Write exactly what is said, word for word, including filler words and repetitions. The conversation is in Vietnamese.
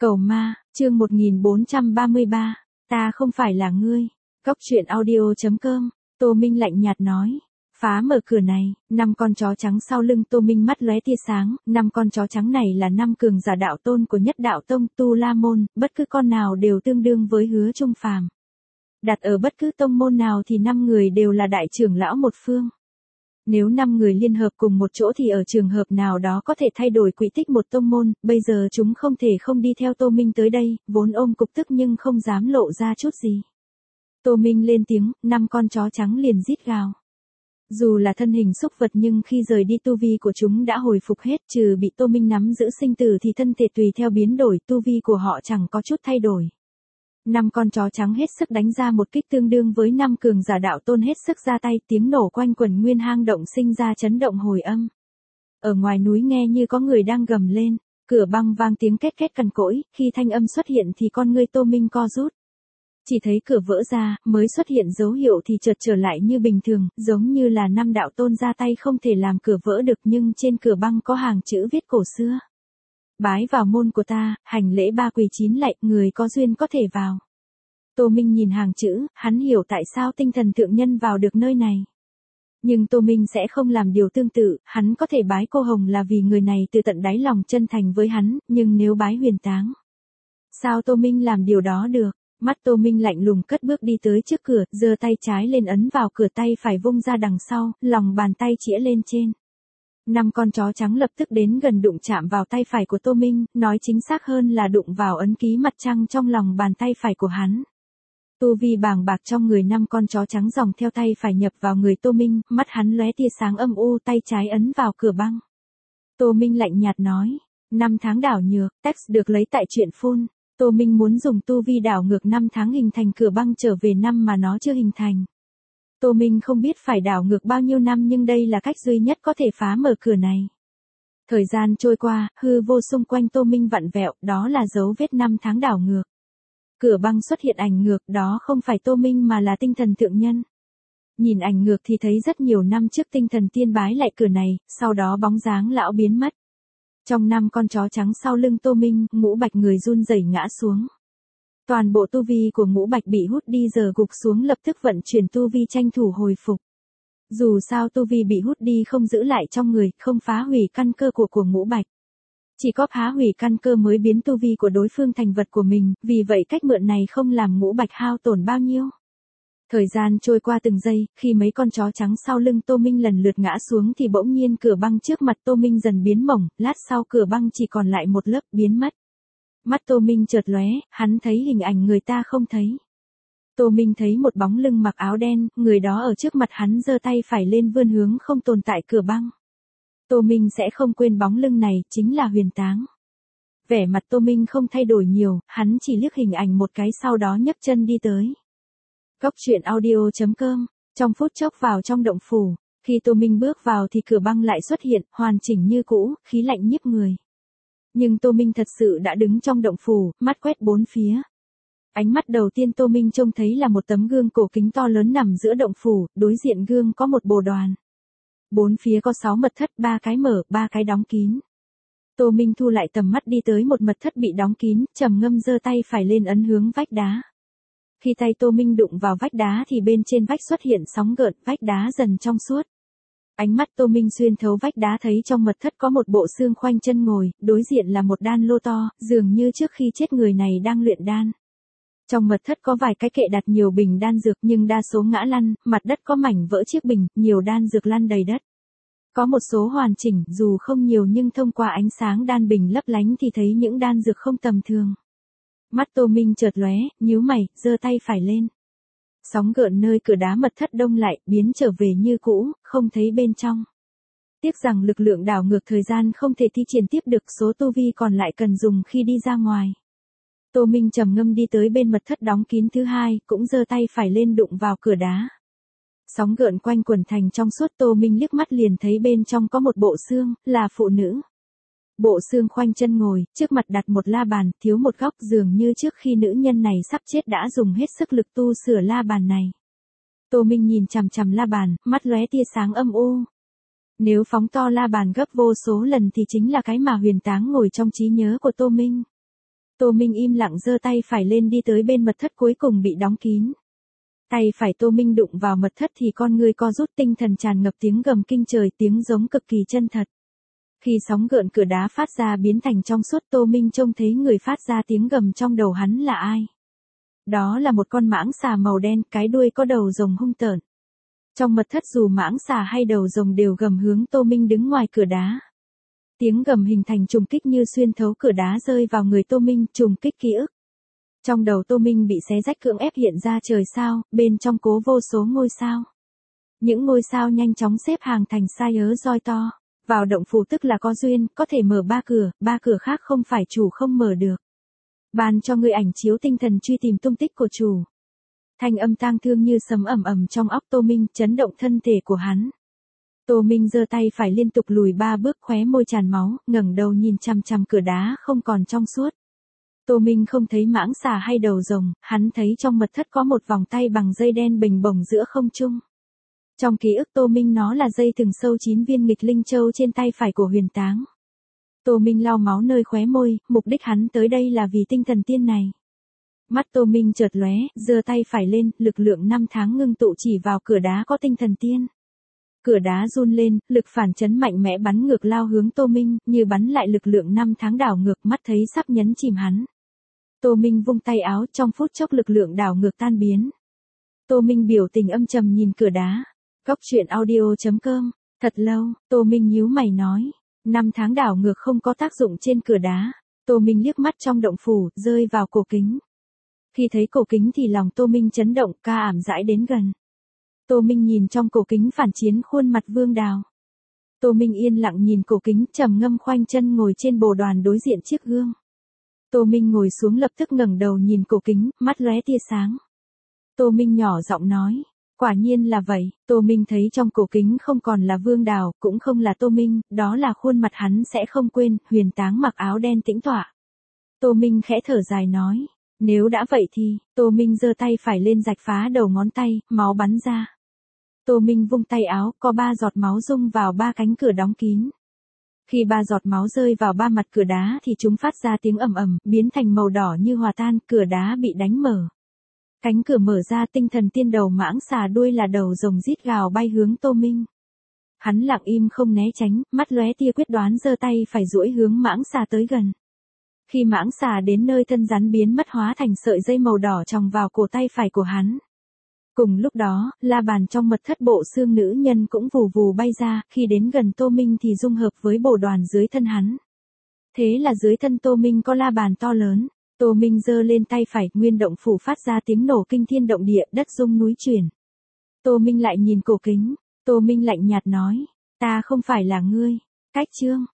Cầu ma, chương một nghìn bốn trăm ba mươi ba, ta không phải là ngươi. Cóc truyện audio chấm com, Tô Minh lạnh nhạt nói. Phá mở cửa này, năm con chó trắng sau lưng Tô Minh mắt lóe tia sáng, năm con chó trắng này là năm cường giả đạo tôn của nhất đạo tông Tu La Môn, bất cứ con nào đều tương đương với Hứa Trung Phàm. Đặt ở bất cứ tông môn nào thì năm người đều là đại trưởng lão một phương. Nếu năm người liên hợp cùng một chỗ thì ở trường hợp nào đó có thể thay đổi quỹ tích một tông môn, bây giờ chúng không thể không đi theo Tô Minh tới đây, vốn ôm cục tức nhưng không dám lộ ra chút gì. Tô Minh lên tiếng, năm con chó trắng liền rít gào. Dù là thân hình súc vật nhưng khi rời đi tu vi của chúng đã hồi phục hết, trừ bị Tô Minh nắm giữ sinh tử thì thân thể tùy theo biến đổi, tu vi của họ chẳng có chút thay đổi. Năm con chó trắng hết sức đánh ra một kích tương đương với năm cường giả đạo tôn hết sức ra tay, tiếng nổ quanh quẩn nguyên hang động sinh ra chấn động hồi âm. Ở ngoài núi nghe như có người đang gầm lên, cửa băng vang tiếng két két cằn cỗi, khi thanh âm xuất hiện thì con ngươi Tô Minh co rút. Chỉ thấy cửa vỡ ra, mới xuất hiện dấu hiệu thì chợt trở lại như bình thường, giống như là năm đạo tôn ra tay không thể làm cửa vỡ được, nhưng trên cửa băng có hàng chữ viết cổ xưa. Bái vào môn của ta, hành lễ ba quỳ chín lạy, người có duyên có thể vào. Tô Minh nhìn hàng chữ, hắn hiểu tại sao tinh thần thượng nhân vào được nơi này. Nhưng Tô Minh sẽ không làm điều tương tự, hắn có thể bái cô Hồng là vì người này từ tận đáy lòng chân thành với hắn, nhưng nếu bái Huyền Táng, sao Tô Minh làm điều đó được? Mắt Tô Minh lạnh lùng cất bước đi tới trước cửa, giơ tay trái lên ấn vào cửa, tay phải vung ra đằng sau, lòng bàn tay chĩa lên trên. Năm con chó trắng lập tức đến gần đụng chạm vào tay phải của Tô Minh, nói chính xác hơn là đụng vào ấn ký mặt trăng trong lòng bàn tay phải của hắn. Tu vi bàng bạc trong người năm con chó trắng dòng theo tay phải nhập vào người Tô Minh, mắt hắn lóe tia sáng âm u, tay trái ấn vào cửa băng. Tô Minh lạnh nhạt nói, năm tháng đảo nhược, text được lấy tại truyện phun. Tô Minh muốn dùng tu vi đảo ngược năm tháng hình thành cửa băng trở về năm mà nó chưa hình thành. Tô Minh không biết phải đảo ngược bao nhiêu năm nhưng đây là cách duy nhất có thể phá mở cửa này. Thời gian trôi qua, hư vô xung quanh Tô Minh vặn vẹo, đó là dấu vết năm tháng đảo ngược. Cửa băng xuất hiện ảnh ngược, đó không phải Tô Minh mà là tinh thần thượng nhân. Nhìn ảnh ngược thì thấy rất nhiều năm trước tinh thần tiên bái lại cửa này, sau đó bóng dáng lão biến mất. Trong năm con chó trắng sau lưng Tô Minh, Ngũ Bạch người run rẩy ngã xuống. Toàn bộ tu vi của Ngũ Bạch bị hút đi, giờ gục xuống lập tức vận chuyển tu vi tranh thủ hồi phục. Dù sao tu vi bị hút đi không giữ lại trong người, không phá hủy căn cơ của của Ngũ Bạch. Chỉ có phá hủy căn cơ mới biến tu vi của đối phương thành vật của mình, vì vậy cách mượn này không làm Ngũ Bạch hao tổn bao nhiêu. Thời gian trôi qua từng giây, khi mấy con chó trắng sau lưng Tô Minh lần lượt ngã xuống thì bỗng nhiên cửa băng trước mặt Tô Minh dần biến mỏng, lát sau cửa băng chỉ còn lại một lớp, biến mất. Mắt Tô Minh chợt lóe, hắn thấy hình ảnh người ta không thấy. Tô Minh thấy một bóng lưng mặc áo đen, người đó ở trước mặt hắn giơ tay phải lên vươn hướng không tồn tại cửa băng. Tô Minh sẽ không quên bóng lưng này, chính là Huyền Táng. Vẻ mặt Tô Minh không thay đổi nhiều, hắn chỉ liếc hình ảnh một cái sau đó nhấc chân đi tới. Cóc truyện audio chấm com, trong phút chốc vào trong động phủ, khi Tô Minh bước vào thì cửa băng lại xuất hiện, hoàn chỉnh như cũ, khí lạnh nhiếp người. Nhưng Tô Minh thật sự đã đứng trong động phủ, mắt quét bốn phía. Ánh mắt đầu tiên Tô Minh trông thấy là một tấm gương cổ kính to lớn nằm giữa động phủ, đối diện gương có một bồ đoàn. Bốn phía có sáu mật thất, ba cái mở, ba cái đóng kín. Tô Minh thu lại tầm mắt đi tới một mật thất bị đóng kín, trầm ngâm giơ tay phải lên ấn hướng vách đá. Khi tay Tô Minh đụng vào vách đá thì bên trên vách xuất hiện sóng gợn, vách đá dần trong suốt. Ánh mắt Tô Minh xuyên thấu vách đá thấy trong mật thất có một bộ xương khoanh chân ngồi, đối diện là một đan lô to, dường như trước khi chết người này đang luyện đan. Trong mật thất có vài cái kệ đặt nhiều bình đan dược nhưng đa số ngã lăn, mặt đất có mảnh vỡ chiếc bình, nhiều đan dược lăn đầy đất. Có một số hoàn chỉnh, dù không nhiều nhưng thông qua ánh sáng đan bình lấp lánh thì thấy những đan dược không tầm thường. Mắt Tô Minh chợt lóe, nhíu mày, giơ tay phải lên. Sóng gợn nơi cửa đá mật thất đông lại, biến trở về như cũ, không thấy bên trong. Tiếc rằng lực lượng đảo ngược thời gian không thể thi triển tiếp được, số tu vi còn lại cần dùng khi đi ra ngoài. Tô Minh trầm ngâm đi tới bên mật thất đóng kín thứ hai, cũng giơ tay phải lên đụng vào cửa đá. Sóng gợn quanh quẩn thành trong suốt, Tô Minh liếc mắt liền thấy bên trong có một bộ xương, là phụ nữ. Bộ xương khoanh chân ngồi, trước mặt đặt một la bàn, thiếu một góc, dường như trước khi nữ nhân này sắp chết đã dùng hết sức lực tu sửa la bàn này. Tô Minh nhìn chằm chằm la bàn, mắt lóe tia sáng âm u. Nếu phóng to la bàn gấp vô số lần thì chính là cái mà Huyền Táng ngồi trong trí nhớ của Tô Minh. Tô Minh im lặng giơ tay phải lên đi tới bên mật thất cuối cùng bị đóng kín. Tay phải Tô Minh đụng vào mật thất thì con người co rút, tinh thần tràn ngập tiếng gầm kinh trời, tiếng giống cực kỳ chân thật. Khi sóng gợn cửa đá phát ra biến thành trong suốt, Tô Minh trông thấy người phát ra tiếng gầm trong đầu hắn là ai. Đó là một con mãng xà màu đen, cái đuôi có đầu rồng hung tợn. Trong mật thất dù mãng xà hay đầu rồng đều gầm hướng Tô Minh đứng ngoài cửa đá. Tiếng gầm hình thành trùng kích như xuyên thấu cửa đá rơi vào người Tô Minh, trùng kích ký ức. Trong đầu Tô Minh bị xé rách, cưỡng ép hiện ra trời sao, bên trong cố vô số ngôi sao. Những ngôi sao nhanh chóng xếp hàng thành sai ớ roi to. Vào động phủ tức là có duyên, có thể mở ba cửa, ba cửa khác không phải chủ không mở được. Ban cho người ảnh chiếu tinh thần truy tìm tung tích của chủ. Thanh âm tang thương như sấm ầm ầm trong óc Tô Minh, chấn động thân thể của hắn. Tô Minh giơ tay phải liên tục lùi ba bước, khóe môi tràn máu, ngẩng đầu nhìn chằm chằm cửa đá không còn trong suốt. Tô Minh không thấy mãng xà hay đầu rồng, hắn thấy trong mật thất có một vòng tay bằng dây đen bình bổng giữa không trung. Trong ký ức Tô Minh nó là dây thừng sâu chín viên nghịch linh châu trên tay phải của Huyền Táng. Tô Minh lau máu nơi khóe môi, mục đích hắn tới đây là vì tinh thần tiên này. Mắt Tô Minh chợt lóe, giơ tay phải lên, lực lượng năm tháng ngưng tụ chỉ vào cửa đá có tinh thần tiên. Cửa đá run lên, lực phản chấn mạnh mẽ bắn ngược lao hướng Tô Minh, như bắn lại lực lượng năm tháng đảo ngược, mắt thấy sắp nhấn chìm hắn. Tô Minh vung tay áo, trong phút chốc lực lượng đảo ngược tan biến. Tô Minh biểu tình âm trầm nhìn cửa đá. Góc truyện audio chấm com. Thật lâu, Tô Minh nhíu mày nói. Năm tháng đảo ngược không có tác dụng trên cửa đá. Tô Minh liếc mắt trong động phủ, rơi vào cổ kính. Khi thấy cổ kính thì lòng Tô Minh chấn động, ca ảm dãi đến gần. Tô Minh nhìn trong cổ kính phản chiến khuôn mặt Vương Đào. Tô Minh yên lặng nhìn cổ kính, trầm ngâm khoanh chân ngồi trên bồ đoàn đối diện chiếc gương. Tô Minh ngồi xuống lập tức ngẩng đầu nhìn cổ kính, mắt lóe tia sáng. Tô Minh nhỏ giọng nói. Quả nhiên là vậy, Tô Minh thấy trong cổ kính không còn là Vương Đào, cũng không là Tô Minh, đó là khuôn mặt hắn sẽ không quên, Huyền Táng mặc áo đen tĩnh tọa. Tô Minh khẽ thở dài nói, nếu đã vậy thì, Tô Minh giơ tay phải lên rạch phá đầu ngón tay, máu bắn ra. Tô Minh vung tay áo, có ba giọt máu rung vào ba cánh cửa đóng kín. Khi ba giọt máu rơi vào ba mặt cửa đá thì chúng phát ra tiếng ầm ầm, biến thành màu đỏ như hòa tan, cửa đá bị đánh mở. Cánh cửa mở ra, tinh thần tiên đầu mãng xà đuôi là đầu rồng rít gào bay hướng Tô Minh. Hắn lặng im không né tránh, mắt lóe tia quyết đoán giơ tay phải duỗi hướng mãng xà tới gần. Khi mãng xà đến nơi thân rắn biến mất hóa thành sợi dây màu đỏ chòng vào cổ tay phải của hắn. Cùng lúc đó, la bàn trong mật thất bộ xương nữ nhân cũng vù vù bay ra, khi đến gần Tô Minh thì dung hợp với bồ đoàn dưới thân hắn. Thế là dưới thân Tô Minh có la bàn to lớn. Tô Minh giơ lên tay phải, nguyên động phủ phát ra tiếng nổ kinh thiên động địa, đất rung núi chuyển. Tô Minh lại nhìn cổ kính, Tô Minh lạnh nhạt nói, ta không phải là ngươi. Cách chương